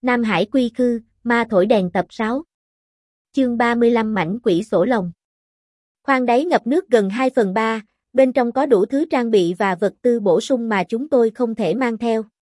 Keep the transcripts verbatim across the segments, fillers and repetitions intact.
Nam Hải Quy Khư, Ma Thổi Đèn tập sáu. Chương ba mươi lăm Mảnh Quỷ Sổ Lồng. Khoang đáy ngập nước gần hai phần ba, bên trong có đủ thứ trang bị và vật tư bổ sung mà chúng tôi không thể mang theo.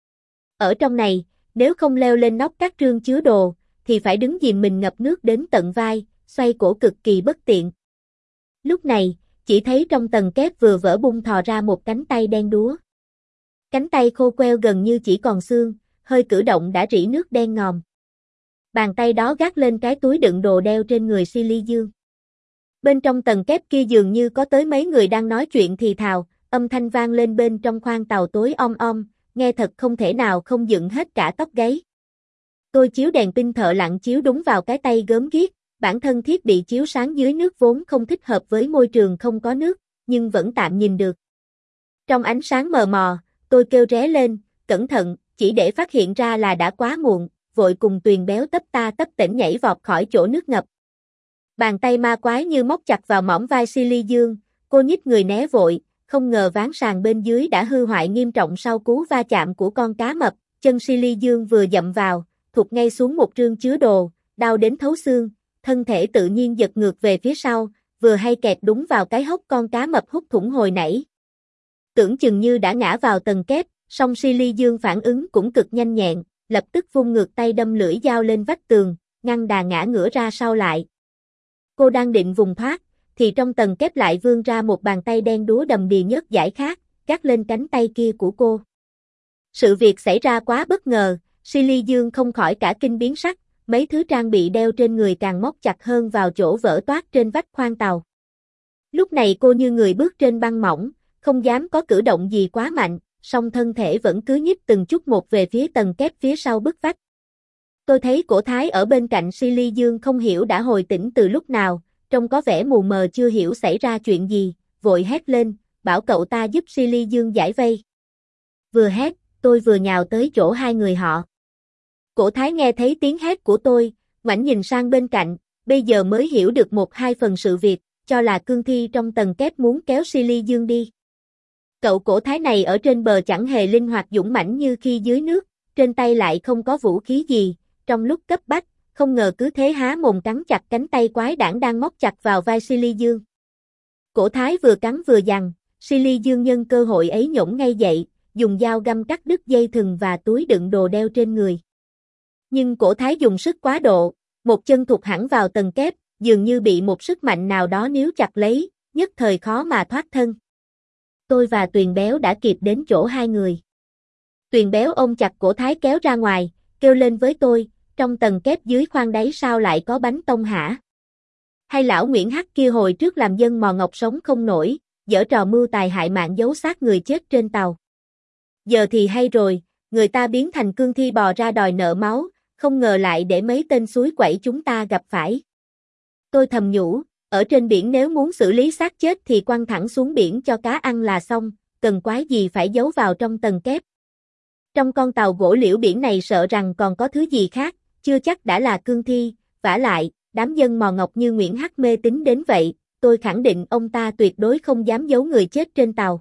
Ở trong này, nếu không leo lên nóc các trương chứa đồ, thì phải đứng dìm mình ngập nước đến tận vai, xoay cổ cực kỳ bất tiện. Lúc này, chỉ thấy trong tầng kép vừa vỡ bung thò ra một cánh tay đen đúa. Cánh tay khô queo gần như chỉ còn xương, hơi cử động đã rỉ nước đen ngòm. Bàn tay đó gác lên cái túi đựng đồ đeo trên người Silly Dương. Bên trong tầng kép kia dường như có tới mấy người đang nói chuyện thì thào, âm thanh vang lên bên trong khoang tàu tối om om, nghe thật không thể nào không dựng hết cả tóc gáy. Tôi chiếu đèn pin thợ lặn chiếu đúng vào cái tay gớm ghiếc, bản thân thiết bị chiếu sáng dưới nước vốn không thích hợp với môi trường không có nước, nhưng vẫn tạm nhìn được. Trong ánh sáng mờ mò, tôi kêu ré lên, cẩn thận, chỉ để phát hiện ra là đã quá muộn, vội cùng Tuyền Béo tấp ta tấp tễnh nhảy vọt khỏi chỗ nước ngập. Bàn tay ma quái như móc chặt vào mỏm vai Silly Dương, cô nhích người né vội, không ngờ ván sàn bên dưới đã hư hoại nghiêm trọng sau cú va chạm của con cá mập, chân Silly Dương vừa dậm vào, thụt ngay xuống một trương chứa đồ, đau đến thấu xương, thân thể tự nhiên giật ngược về phía sau, vừa hay kẹt đúng vào cái hốc con cá mập hút thủng hồi nãy. Tưởng chừng như đã ngã vào tầng kép, song Silly Dương phản ứng cũng cực nhanh nhẹn, lập tức vung ngược tay đâm lưỡi dao lên vách tường, ngăn đà ngã ngửa ra sau lại. Cô đang định vùng thoát, thì trong tầng kép lại vươn ra một bàn tay đen đúa đầm đìa nhớt dãi khác, gác lên cánh tay kia của cô. Sự việc xảy ra quá bất ngờ, Silly Dương không khỏi cả kinh biến sắc, mấy thứ trang bị đeo trên người càng móc chặt hơn vào chỗ vỡ toác trên vách khoang tàu. Lúc này cô như người bước trên băng mỏng, không dám có cử động gì quá mạnh, song thân thể vẫn cứ nhích từng chút một về phía tầng kép phía sau bức vách. Tôi thấy cổ Thái ở bên cạnh Silly Dương không hiểu đã hồi tỉnh từ lúc nào, trông có vẻ mù mờ chưa hiểu xảy ra chuyện gì, vội hét lên, bảo cậu ta giúp Silly Dương giải vây. Vừa hét, tôi vừa nhào tới chỗ hai người họ. Cổ Thái nghe thấy tiếng hét của tôi, ngoảnh nhìn sang bên cạnh, bây giờ mới hiểu được một hai phần sự việc, cho là cương thi trong tầng kép muốn kéo Silly Dương đi. Cậu Cổ Thái này ở trên bờ chẳng hề linh hoạt dũng mãnh như khi dưới nước, trên tay lại không có vũ khí gì, trong lúc cấp bách, không ngờ cứ thế há mồm cắn chặt cánh tay quái đản đang móc chặt vào vai Silly Dương. Cổ Thái vừa cắn vừa giằng, Silly Dương nhân cơ hội ấy nhổn ngay dậy, dùng dao găm cắt đứt dây thừng và túi đựng đồ đeo trên người. Nhưng Cổ Thái dùng sức quá độ, một chân thụt hẳn vào tầng kép, dường như bị một sức mạnh nào đó níu chặt lấy, nhất thời khó mà thoát thân. Tôi và Tuyền Béo đã kịp đến chỗ hai người. Tuyền Béo ôm chặt Cổ Thái kéo ra ngoài, kêu lên với tôi, trong tầng kép dưới khoang đáy sao lại có bánh tông hả? Hay lão Nguyễn Hắc kia hồi trước làm dân mò ngọc sống không nổi, giở trò mưu tài hại mạng giấu xác người chết trên tàu. Giờ thì hay rồi, người ta biến thành cương thi bò ra đòi nợ máu, không ngờ lại để mấy tên suối quẩy chúng ta gặp phải. Tôi thầm nhủ, ở trên biển nếu muốn xử lý xác chết thì quăng thẳng xuống biển cho cá ăn là xong, cần quái gì phải giấu vào trong tầng kép. Trong con tàu gỗ liễu biển này sợ rằng còn có thứ gì khác, chưa chắc đã là cương thi, vả lại, đám dân mò ngọc như Nguyễn Hắc mê tín đến vậy, tôi khẳng định ông ta tuyệt đối không dám giấu người chết trên tàu.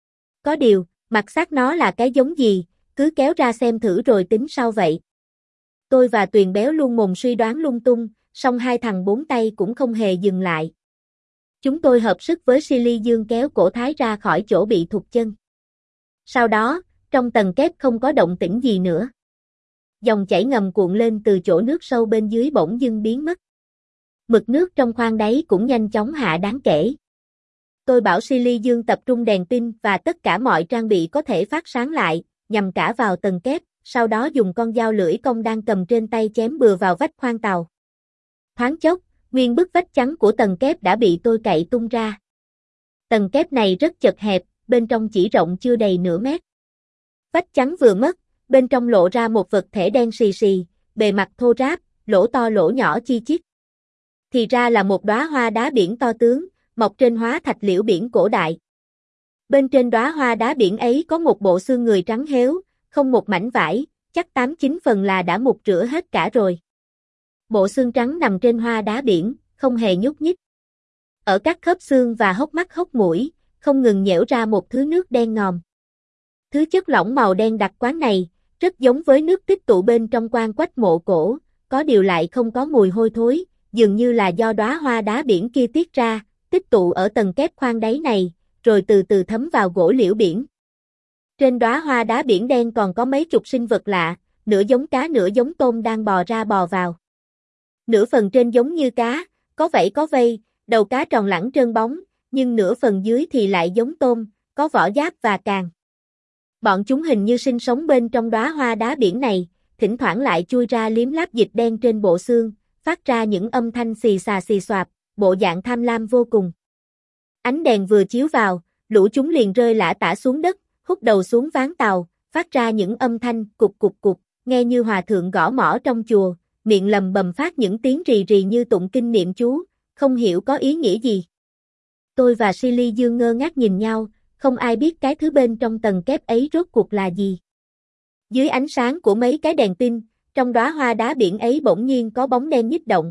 Có điều, mặt xác nó là cái giống gì, cứ kéo ra xem thử rồi tính sau vậy. Tôi và Tuyền Béo luôn mồm suy đoán lung tung, song hai thằng bốn tay cũng không hề dừng lại. Chúng tôi hợp sức với Silly Dương kéo Cổ Thái ra khỏi chỗ bị thụt chân. Sau đó, trong tầng kép không có động tĩnh gì nữa. Dòng chảy ngầm cuộn lên từ chỗ nước sâu bên dưới bỗng dưng biến mất. Mực nước trong khoang đáy cũng nhanh chóng hạ đáng kể. Tôi bảo Silly Dương tập trung đèn pin và tất cả mọi trang bị có thể phát sáng lại, nhằm cả vào tầng kép, sau đó dùng con dao lưỡi cong đang cầm trên tay chém bừa vào vách khoang tàu. Thoáng chốc, nguyên bức vách trắng của tầng kép đã bị tôi cậy tung ra. Tầng kép này rất chật hẹp, bên trong chỉ rộng chưa đầy nửa mét. Vách trắng vừa mất, bên trong lộ ra một vật thể đen xì xì, bề mặt thô ráp, lỗ to lỗ nhỏ chi chít. Thì ra là một đóa hoa đá biển to tướng, mọc trên hóa thạch liễu biển cổ đại. Bên trên đóa hoa đá biển ấy có một bộ xương người trắng héo, không một mảnh vải, chắc tám chín phần là đã mục rửa hết cả rồi. Bộ xương trắng nằm trên hoa đá biển, không hề nhúc nhích. Ở các khớp xương và hốc mắt hốc mũi, không ngừng nhễu ra một thứ nước đen ngòm. Thứ chất lỏng màu đen đặc quán này, rất giống với nước tích tụ bên trong quan quách mộ cổ, có điều lại không có mùi hôi thối, dường như là do đóa hoa đá biển kia tiết ra, tích tụ ở tầng kép khoang đáy này, rồi từ từ thấm vào gỗ liễu biển. Trên đóa hoa đá biển đen còn có mấy chục sinh vật lạ, nửa giống cá nửa giống tôm đang bò ra bò vào. Nửa phần trên giống như cá, có vảy có vây, đầu cá tròn lẳng trơn bóng, nhưng nửa phần dưới thì lại giống tôm, có vỏ giáp và càng. Bọn chúng hình như sinh sống bên trong đóa hoa đá biển này, thỉnh thoảng lại chui ra liếm láp dịch đen trên bộ xương, phát ra những âm thanh xì xà xì xoạp, bộ dạng tham lam vô cùng. Ánh đèn vừa chiếu vào, lũ chúng liền rơi lả tả xuống đất, hút đầu xuống ván tàu, phát ra những âm thanh cục cục cục, nghe như hòa thượng gõ mõ trong chùa, miệng lầm bầm phát những tiếng rì rì như tụng kinh niệm chú, không hiểu có ý nghĩa gì. Tôi và Silly Dương ngơ ngác nhìn nhau, không ai biết cái thứ bên trong tầng kép ấy rốt cuộc là gì. Dưới ánh sáng của mấy cái đèn pin, trong đóa hoa đá biển ấy bỗng nhiên có bóng đen nhích động.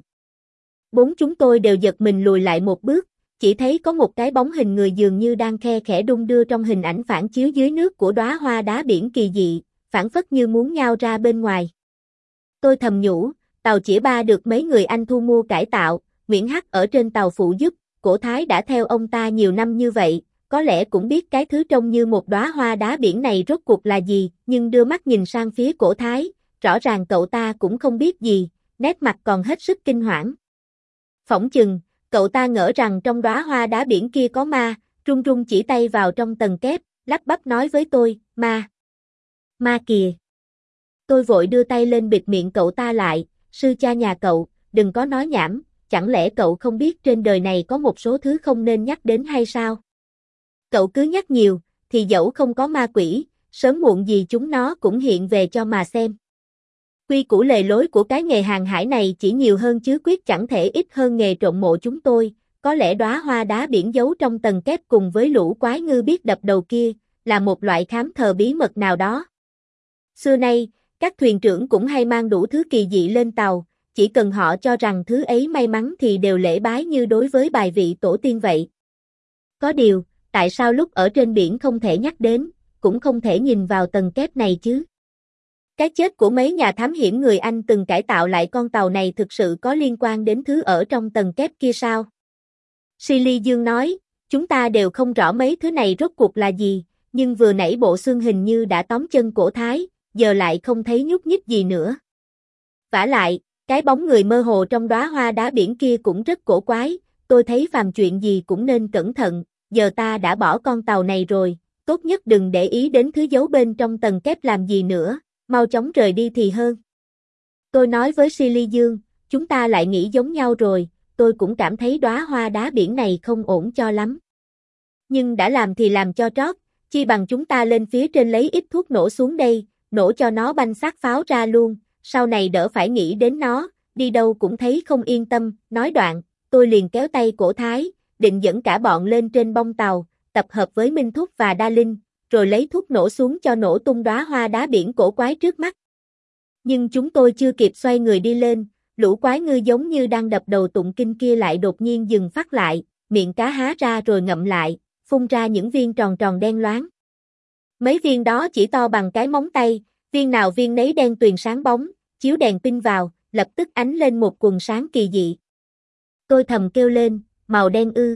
Bốn chúng tôi đều giật mình lùi lại một bước, chỉ thấy có một cái bóng hình người dường như đang khe khẽ đung đưa trong hình ảnh phản chiếu dưới nước của đóa hoa đá biển kỳ dị, phản phất như muốn nhao ra bên ngoài. Tôi thầm nhủ, tàu chĩa ba được mấy người anh thu mua cải tạo, Nguyễn Hắc ở trên tàu phụ giúp, Cổ Thái đã theo ông ta nhiều năm như vậy, có lẽ cũng biết cái thứ trông như một đóa hoa đá biển này rốt cuộc là gì, nhưng đưa mắt nhìn sang phía Cổ Thái, rõ ràng cậu ta cũng không biết gì, nét mặt còn hết sức kinh hoảng. Phỏng chừng, cậu ta ngỡ rằng trong đóa hoa đá biển kia có ma, run run chỉ tay vào trong tầng kép, lắp bắp nói với tôi, ma. Ma kìa. Tôi vội đưa tay lên bịt miệng cậu ta lại, sư cha nhà cậu, đừng có nói nhảm, chẳng lẽ cậu không biết trên đời này có một số thứ không nên nhắc đến hay sao? Cậu cứ nhắc nhiều, thì dẫu không có ma quỷ, sớm muộn gì chúng nó cũng hiện về cho mà xem. Quy củ lề lối của cái nghề hàng hải này chỉ nhiều hơn chứ quyết chẳng thể ít hơn nghề trộm mộ chúng tôi, có lẽ đóa hoa đá biển giấu trong tầng kép cùng với lũ quái ngư biết đập đầu kia, là một loại khám thờ bí mật nào đó. Xưa nay, các thuyền trưởng cũng hay mang đủ thứ kỳ dị lên tàu, chỉ cần họ cho rằng thứ ấy may mắn thì đều lễ bái như đối với bài vị tổ tiên vậy. Có điều, tại sao lúc ở trên biển không thể nhắc đến, cũng không thể nhìn vào tầng kép này chứ? Cái chết của mấy nhà thám hiểm người Anh từng cải tạo lại con tàu này thực sự có liên quan đến thứ ở trong tầng kép kia sao? Silly Dương nói, chúng ta đều không rõ mấy thứ này rốt cuộc là gì, nhưng vừa nãy bộ xương hình như đã tóm chân Cổ Thái, giờ lại không thấy nhúc nhích gì nữa. Vả lại, cái bóng người mơ hồ trong đóa hoa đá biển kia cũng rất cổ quái, tôi thấy phàm chuyện gì cũng nên cẩn thận, giờ ta đã bỏ con tàu này rồi, tốt nhất đừng để ý đến thứ giấu bên trong tầng kép làm gì nữa, mau chóng rời đi thì hơn. Tôi nói với Silly Dương, chúng ta lại nghĩ giống nhau rồi, tôi cũng cảm thấy đóa hoa đá biển này không ổn cho lắm. Nhưng đã làm thì làm cho trót, chi bằng chúng ta lên phía trên lấy ít thuốc nổ xuống đây, nổ cho nó banh xác pháo ra luôn, sau này đỡ phải nghĩ đến nó, đi đâu cũng thấy không yên tâm, nói đoạn, tôi liền kéo tay Cổ Thái, định dẫn cả bọn lên trên bông tàu, tập hợp với Minh Thúc và Đa Linh, rồi lấy thuốc nổ xuống cho nổ tung đóa hoa đá biển cổ quái trước mắt. Nhưng chúng tôi chưa kịp xoay người đi lên, lũ quái ngư giống như đang đập đầu tụng kinh kia lại đột nhiên dừng phát lại, miệng cá há ra rồi ngậm lại, phun ra những viên tròn tròn đen loáng. Mấy viên đó chỉ to bằng cái móng tay, viên nào viên nấy đen tuyền sáng bóng, chiếu đèn pin vào, lập tức ánh lên một quần sáng kỳ dị. Tôi thầm kêu lên, màu đen ư.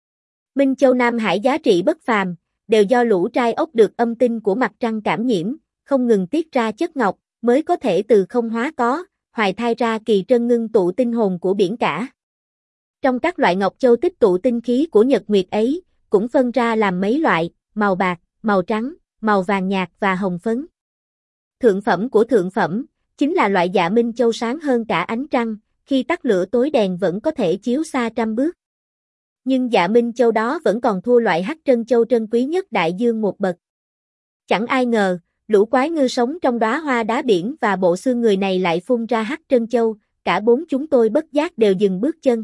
Minh Châu Nam Hải giá trị bất phàm, đều do lũ trai ốc được âm tinh của mặt trăng cảm nhiễm, không ngừng tiết ra chất ngọc, mới có thể từ không hóa có, hoài thai ra kỳ trân ngưng tụ tinh hồn của biển cả. Trong các loại ngọc châu tích tụ tinh khí của nhật nguyệt ấy, cũng phân ra làm mấy loại, màu bạc, màu trắng, màu vàng nhạt và hồng phấn. Thượng phẩm của thượng phẩm, chính là loại dạ Minh Châu sáng hơn cả ánh trăng, khi tắt lửa tối đèn vẫn có thể chiếu xa trăm bước. Nhưng dạ Minh Châu đó vẫn còn thua loại hắc trân châu trân quý nhất đại dương một bậc. Chẳng ai ngờ, lũ quái ngư sống trong đóa hoa đá biển và bộ xương người này lại phun ra hắc trân châu, cả bốn chúng tôi bất giác đều dừng bước chân.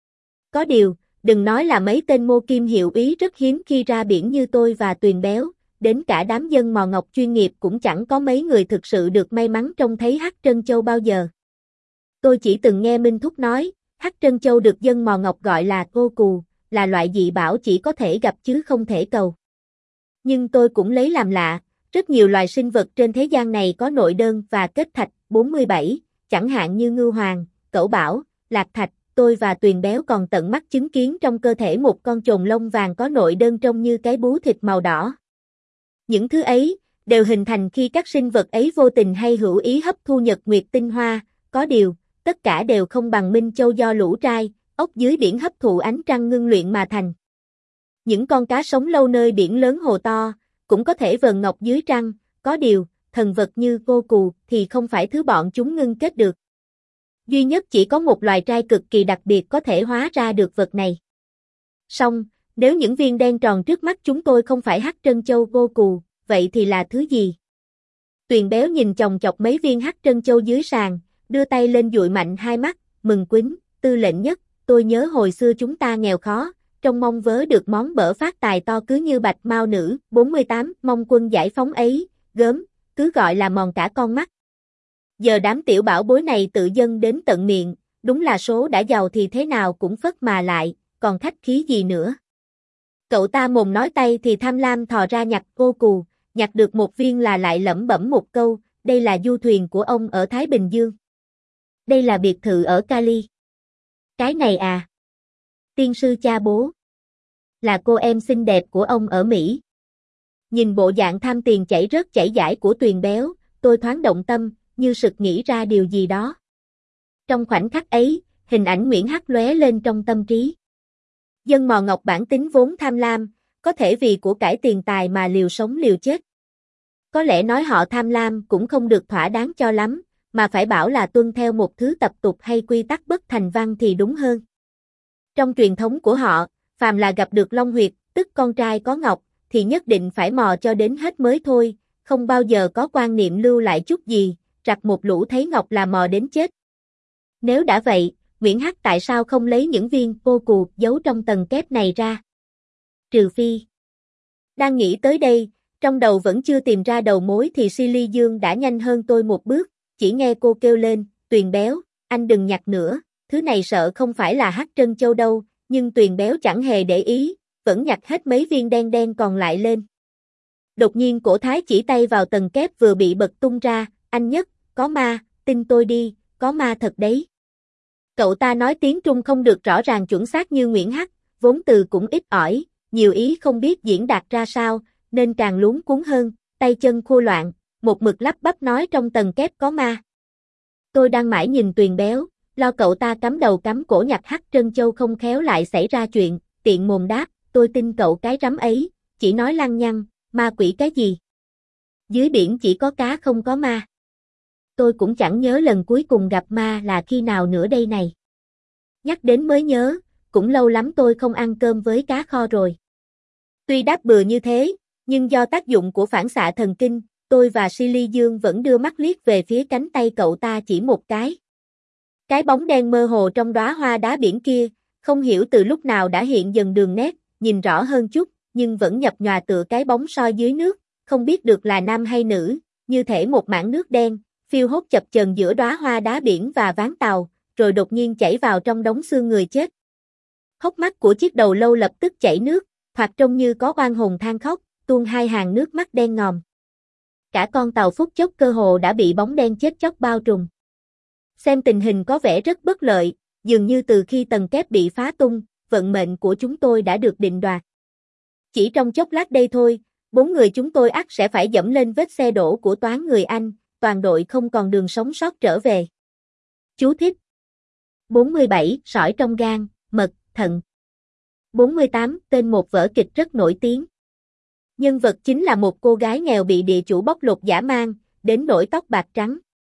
Có điều, đừng nói là mấy tên mô kim hiệu úy rất hiếm khi ra biển như tôi và Tuyền Béo, đến cả đám dân mò ngọc chuyên nghiệp cũng chẳng có mấy người thực sự được may mắn trông thấy hắc trân châu bao giờ. Tôi chỉ từng nghe Minh Thúc nói, hắc trân châu được dân mò ngọc gọi là cô cù, là loại dị bảo chỉ có thể gặp chứ không thể cầu. Nhưng tôi cũng lấy làm lạ, Rất nhiều loài sinh vật trên thế gian này có nội đơn và kết thạch. bốn mươi bảy, chẳng hạn như ngưu hoàng, cẩu bảo, lạc thạch, tôi và Tuyền Béo còn tận mắt chứng kiến trong cơ thể một con chồn lông vàng có nội đơn trông như cái bú thịt màu đỏ. Những thứ ấy đều hình thành khi các sinh vật ấy vô tình hay hữu ý hấp thu nhật nguyệt tinh hoa, có điều, tất cả đều không bằng Minh Châu do lũ trai, ốc dưới biển hấp thụ ánh trăng ngưng luyện mà thành. Những con cá sống lâu nơi biển lớn hồ to, cũng có thể vờn ngọc dưới trăng, có điều, thần vật như cô cù thì không phải thứ bọn chúng ngưng kết được. Duy nhất chỉ có một loài trai cực kỳ đặc biệt có thể hóa ra được vật này. Song, nếu những viên đen tròn trước mắt chúng tôi không phải hắc trân châu cô cù, vậy thì là thứ gì? Tuyền Béo nhìn chòng chọc mấy viên hắc trân châu dưới sàn, đưa tay lên dụi mạnh hai mắt, mừng quýnh, tư lệnh nhất, tôi nhớ hồi xưa chúng ta nghèo khó, trong mong vớ được món bở phát tài to cứ như bạch mao nữ. bốn mươi tám, mong quân giải phóng ấy, gớm, cứ gọi là mòn cả con mắt. Giờ đám tiểu bảo bối này tự dâng đến tận miệng, đúng là số đã giàu thì thế nào cũng phất mà lại, còn khách khí gì nữa. Cậu ta mồm nói tay thì tham lam thò ra nhặt cô cù, nhặt được một viên là lại lẩm bẩm một câu, đây là du thuyền của ông ở Thái Bình Dương. Đây là biệt thự ở Cali. Cái này à? Tiên sư cha bố. Là cô em xinh đẹp của ông ở Mỹ. Nhìn bộ dạng tham tiền chảy rớt chảy dãi của Tuyền Béo, tôi thoáng động tâm, như sực nghĩ ra điều gì đó. Trong khoảnh khắc ấy, hình ảnh Nguyễn Hắc lóe lên trong tâm trí. Dân mò ngọc bản tính vốn tham lam, có thể vì của cải tiền tài mà liều sống liều chết. Có lẽ nói họ tham lam cũng không được thỏa đáng cho lắm, mà phải bảo là tuân theo một thứ tập tục hay quy tắc bất thành văn thì đúng hơn. Trong truyền thống của họ, phàm là gặp được long huyệt, tức con trai có ngọc, thì nhất định phải mò cho đến hết mới thôi, không bao giờ có quan niệm lưu lại chút gì, rặt một lũ thấy ngọc là mò đến chết. Nếu đã vậy, Nguyễn Hắc tại sao không lấy những viên cô cù giấu trong tầng kép này ra? Trừ phi. Đang nghĩ tới đây, trong đầu vẫn chưa tìm ra đầu mối thì Silly Dương đã nhanh hơn tôi một bước, chỉ nghe cô kêu lên, Tuyền Béo, anh đừng nhặt nữa, thứ này sợ không phải là hắc trân châu đâu, nhưng Tuyền Béo chẳng hề để ý, vẫn nhặt hết mấy viên đen đen còn lại lên. Đột nhiên cổ thái chỉ tay vào tầng kép vừa bị bật tung ra, anh Nhất, có ma, tin tôi đi, có ma thật đấy. Cậu ta nói tiếng Trung không được rõ ràng chuẩn xác như Nguyễn Hắc, vốn từ cũng ít ỏi, nhiều ý không biết diễn đạt ra sao, nên càng luống cuống hơn, tay chân khô loạn, một mực lắp bắp nói trong tầng kép có ma. Tôi đang mãi nhìn Tuyền Béo, lo cậu ta cắm đầu cắm cổ nhặt hắc trân châu không khéo lại xảy ra chuyện, tiện mồm đáp, tôi tin cậu cái rắm ấy, chỉ nói lăng nhăng, ma quỷ cái gì. Dưới biển chỉ có cá không có ma. Tôi cũng chẳng nhớ lần cuối cùng gặp ma là khi nào nữa đây này. Nhắc đến mới nhớ, cũng lâu lắm tôi không ăn cơm với cá kho rồi. Tuy đáp bừa như thế, nhưng do tác dụng của phản xạ thần kinh, tôi và Silly Dương vẫn đưa mắt liếc về phía cánh tay cậu ta chỉ một cái. Cái bóng đen mơ hồ trong đóa hoa đá biển kia, không hiểu từ lúc nào đã hiện dần đường nét, nhìn rõ hơn chút, nhưng vẫn nhập nhòa tựa cái bóng soi dưới nước, không biết được là nam hay nữ, như thể một mảng nước đen, phiêu hốt chập chờn giữa đóa hoa đá biển và ván tàu, rồi đột nhiên chảy vào trong đống xương người chết. Hốc mắt của chiếc đầu lâu lập tức chảy nước, thoạt trông như có oan hồn than khóc, tuôn hai hàng nước mắt đen ngòm. Cả con tàu phút chốc cơ hồ đã bị bóng đen chết chóc bao trùm. Xem tình hình có vẻ rất bất lợi, dường như từ khi tầng kép bị phá tung, vận mệnh của chúng tôi đã được định đoạt. Chỉ trong chốc lát đây thôi, bốn người chúng tôi ắt sẽ phải dẫm lên vết xe đổ của toán người Anh, toàn đội không còn đường sống sót trở về. Chú thích. bốn mươi bảy. Sỏi trong gan, mật, thận. bốn mươi tám. Tên một vở kịch rất nổi tiếng. Nhân vật chính là một cô gái nghèo bị địa chủ bóc lột dã man, đến nỗi tóc bạc trắng.